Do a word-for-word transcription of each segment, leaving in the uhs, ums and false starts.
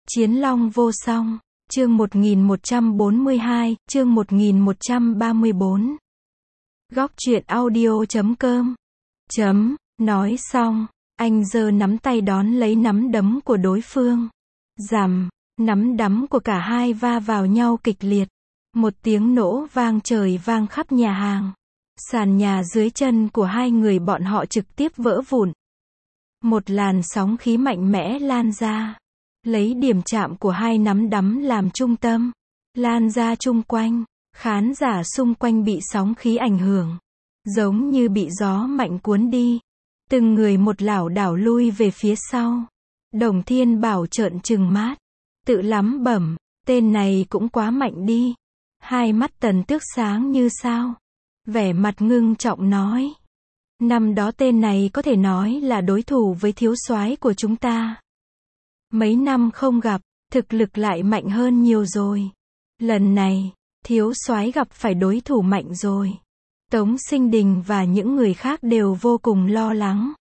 Chiến Long vô song, chương một nghìn một trăm bốn mươi hai, chương một nghìn một trăm ba mươi bốn. Góc truyện audio chấm com. Chấm, nói xong, anh giơ nắm tay đón lấy nắm đấm của đối phương. Rằm, nắm đấm của cả hai va vào nhau kịch liệt. Một tiếng nổ vang trời vang khắp nhà hàng. Sàn nhà dưới chân của hai người bọn họ trực tiếp vỡ vụn. Một làn sóng khí mạnh mẽ lan ra. Lấy điểm chạm của hai nắm đấm làm trung tâm. Lan ra chung quanh. Khán giả xung quanh bị sóng khí ảnh hưởng. Giống như bị gió mạnh cuốn đi. Từng người một lảo đảo lui về phía sau. Đồng Thiên Bảo trợn trừng mắt. Tự lắm bẩm, tên này cũng quá mạnh đi. Hai mắt Tần Tước sáng như sao. Vẻ mặt ngưng trọng nói. Năm đó tên này có thể nói là đối thủ với thiếu soái của chúng ta. Mấy năm không gặp, thực lực lại mạnh hơn nhiều rồi. Lần này, thiếu soái gặp phải đối thủ mạnh rồi. Tống Sinh Đình và những người khác đều vô cùng lo lắng.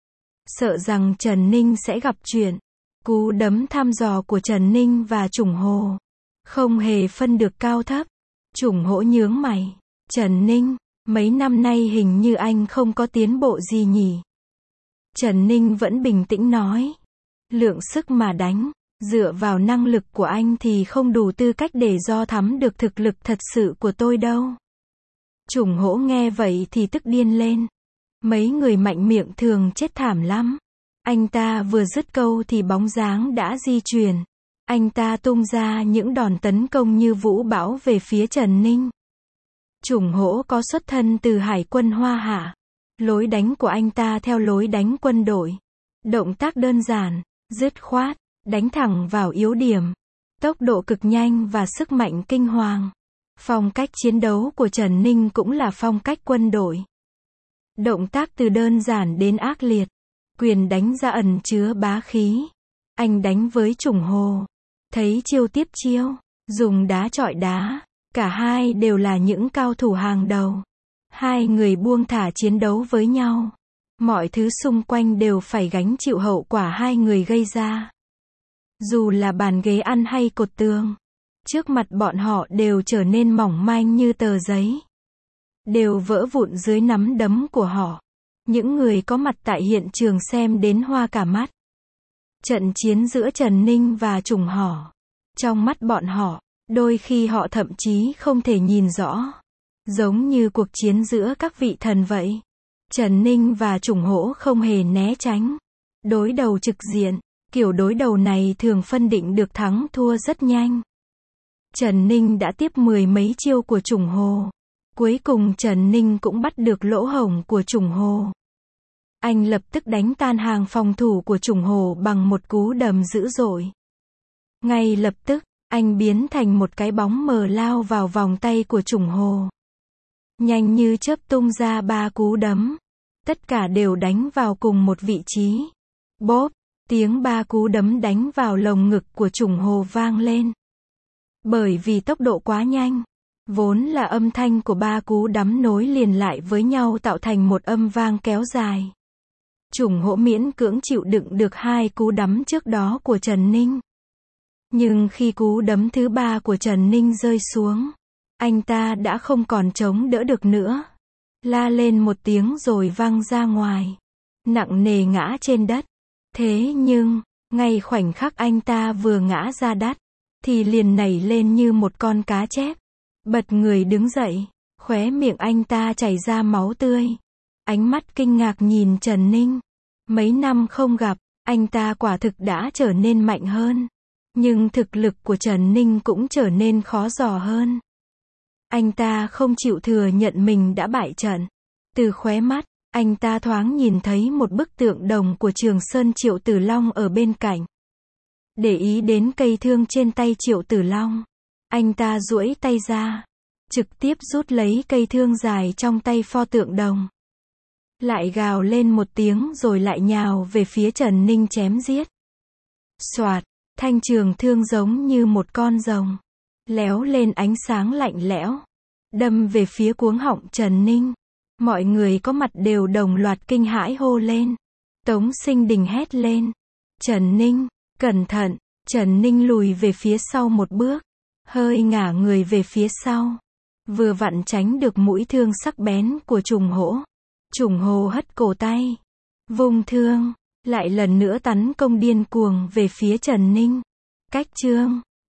Sợ rằng Trần Ninh sẽ gặp chuyện. Cú đấm thăm dò của Trần Ninh và Trùng Hồ. Không hề phân được cao thấp. Trùng Hỗ nhướng mày. Trần Ninh, mấy năm nay hình như anh không có tiến bộ gì nhỉ? Trần Ninh vẫn bình tĩnh nói. Lượng sức mà đánh, dựa vào năng lực của anh thì không đủ tư cách để do thắm được thực lực thật sự của tôi đâu. Trùng Hỗ nghe vậy thì tức điên lên. Mấy người mạnh miệng thường chết thảm lắm. Anh ta vừa dứt câu thì bóng dáng đã di chuyển. Anh ta tung ra những đòn tấn công như vũ bão về phía Trần Ninh. Trùng Hỗ có xuất thân từ Hải quân Hoa Hạ. Lối đánh của anh ta theo lối đánh quân đội. Động tác đơn giản, dứt khoát, đánh thẳng vào yếu điểm. Tốc độ cực nhanh và sức mạnh kinh hoàng. Phong cách chiến đấu của Trần Ninh cũng là phong cách quân đội. Động tác từ đơn giản đến ác liệt. Quyền đánh ra ẩn chứa bá khí. Anh đánh với Trùng Hồ. Thấy chiêu tiếp chiêu, dùng đá chọi đá. Cả hai đều là những cao thủ hàng đầu. Hai người buông thả chiến đấu với nhau. Mọi thứ xung quanh đều phải gánh chịu hậu quả hai người gây ra. Dù là bàn ghế ăn hay cột tường. Trước mặt bọn họ đều trở nên mỏng manh như tờ giấy. Đều vỡ vụn dưới nắm đấm của họ. Những người có mặt tại hiện trường xem đến hoa cả mắt. Trận chiến giữa Trần Ninh và Trùng Hổ. Trong mắt bọn họ, đôi khi họ thậm chí không thể nhìn rõ. Giống như cuộc chiến giữa các vị thần vậy. Trần Ninh và Trùng Hỗ không hề né tránh. Đối đầu trực diện. Kiểu đối đầu này thường phân định được thắng thua rất nhanh. Trần Ninh đã tiếp mười mấy chiêu của Trùng Hồ. Cuối cùng Trần Ninh cũng bắt được lỗ hổng của Trùng Hồ. Anh lập tức đánh tan hàng phòng thủ của Trùng Hồ bằng một cú đấm dữ dội. Ngay lập tức, anh biến thành một cái bóng mờ lao vào vòng tay của Trùng Hồ. Nhanh như chớp tung ra ba cú đấm. Tất cả đều đánh vào cùng một vị trí. Bốp, tiếng ba cú đấm đánh vào lồng ngực của Trùng Hồ vang lên. Bởi vì tốc độ quá nhanh, vốn là âm thanh của ba cú đấm nối liền lại với nhau tạo thành một âm vang kéo dài. Trùng Hỗ miễn cưỡng chịu đựng được hai cú đấm trước đó của Trần Ninh. Nhưng khi cú đấm thứ ba của Trần Ninh rơi xuống, anh ta đã không còn chống đỡ được nữa. La lên một tiếng rồi văng ra ngoài. Nặng nề ngã trên đất. Thế nhưng, ngay khoảnh khắc anh ta vừa ngã ra đất, thì liền nảy lên như một con cá chép. Bật người đứng dậy, khóe miệng anh ta chảy ra máu tươi. Ánh mắt kinh ngạc nhìn Trần Ninh. Mấy năm không gặp, anh ta quả thực đã trở nên mạnh hơn. Nhưng thực lực của Trần Ninh cũng trở nên khó dò hơn. Anh ta không chịu thừa nhận mình đã bại trận. Từ khóe mắt, anh ta thoáng nhìn thấy một bức tượng đồng của Trường Sơn Triệu Tử Long ở bên cạnh. Để ý đến cây thương trên tay Triệu Tử Long, anh ta duỗi tay ra, trực tiếp rút lấy cây thương dài trong tay pho tượng đồng. Lại gào lên một tiếng rồi lại nhào về phía Trần Ninh chém giết. Soạt, thanh trường thương giống như một con rồng, léo lên ánh sáng lạnh lẽo, đâm về phía cuống họng Trần Ninh. Mọi người có mặt đều đồng loạt kinh hãi hô lên. Tống Sinh Đình hét lên. Trần Ninh, cẩn thận, Trần Ninh lùi về phía sau một bước, hơi ngả người về phía sau, vừa vặn tránh được mũi thương sắc bén của trùng hổ. Trùng hồ hất cổ tay, vung thương, lại lần nữa tấn công điên cuồng về phía Trần Ninh. Cách chương